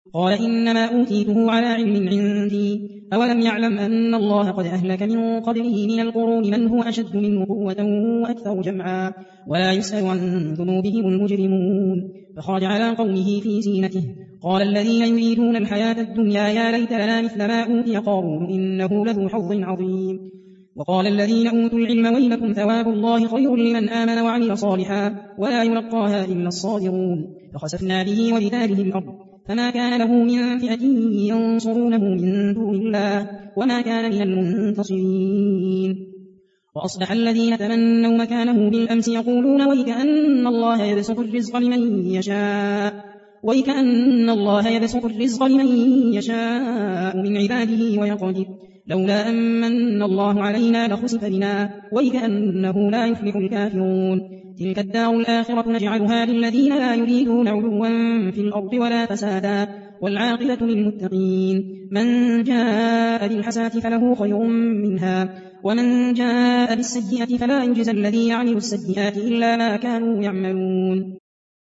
قال إنما أوتيته على علم عندي أولم يعلم أن الله قد أهلك من قبله من القرون من هو أشد منه قوة وأكثر جمعا ولا يسأل عن ذنوبهم المجرمون فخرج على قومه في زينته قال الذين يريدون الحياة الدنيا يا ليت لنا مثل ما أوتي قارون إنه لذو حظ عظيم وقال الذين أوتوا العلم ويلكم ثواب الله خير لمن آمن وعمل صالحا ولا يلقاها إلا الصابرون فخسفنا به وبداره الأرض فما كان له من فئة ينصرونه من دون الله وما كان من المنتصرين وأصبح الذين تمنوا مكانه بالأمس يقولون ويكأن الله يبسط الرزق لمن يشاء من عباده ويقدر لولا أمن الله علينا لخسف بنا ويكأنه لا يفلح الكافرون تلك الدار الآخرة نجعلها للذين لا يريدون علوا في الأرض ولا فسادا والعاقبة للمتقين من جاء بالحسنة فله خير منها ومن جاء بالسيئة فلا يجزى الذي يعمل السيئات إلا ما كانوا يعملون